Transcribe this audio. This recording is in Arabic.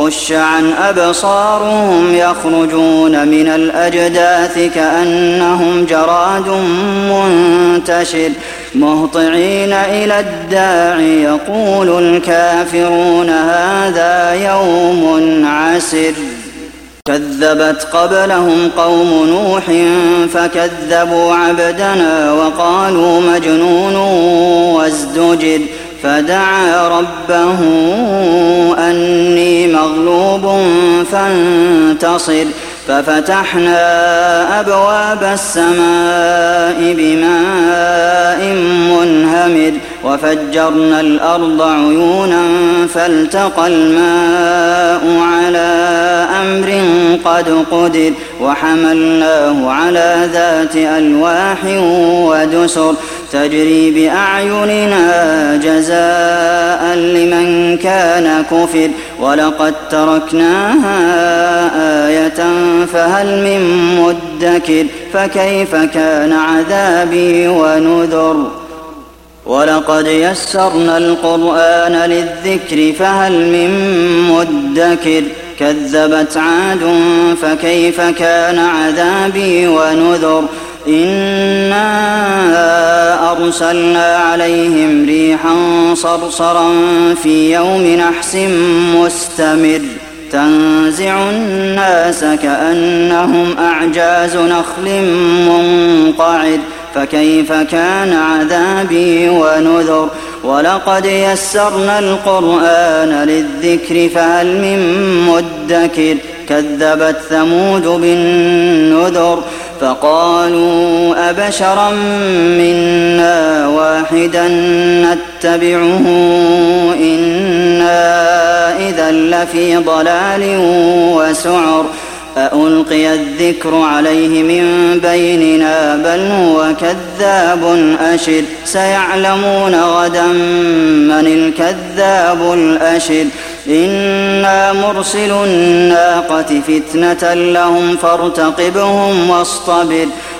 خش عن أبصارهم يخرجون من الأجداث كأنهم جراد منتشر مهطعين إلى الداع يقول الكافرون هذا يوم عسر كذبت قبلهم قوم نوح فكذبوا عبدنا وقالوا مجنون وازدجر فدعا ربه أني مغلوب فانتصر ففتحنا أبواب السماء بماء منهمر وفجرنا الأرض عيونا فالتقى الماء على أمر قد قدر وحملناه على ذات ألواح ودسر تجري بأعيننا جزاء لمن كان كفر ولقد تركناها آية فهل من مدكر فكيف كان عذابي ونذر ولقد يسرنا القرآن للذكر فهل من مدكر كذبت عاد فكيف كان عذابي ونذر إنا أرسلنا عليهم ريحا صرصرا في يوم نحس مستمر تنزع الناس كأنهم أعجاز نخل منقعر فكيف كان عذابي ونذر ولقد يسرنا القرآن للذكر فهل من مدكر كذبت ثمود بالنذر فقالوا أبشرا منا واحدا نتبعه إنا إذا لفي ضلال وسعر أألقي الذكر عليه من بيننا بل هو كذاب أشر سيعلمون غدا من الكذاب الأشر إنا مرسل الناقة فتنة لهم فارتقبهم واصطبر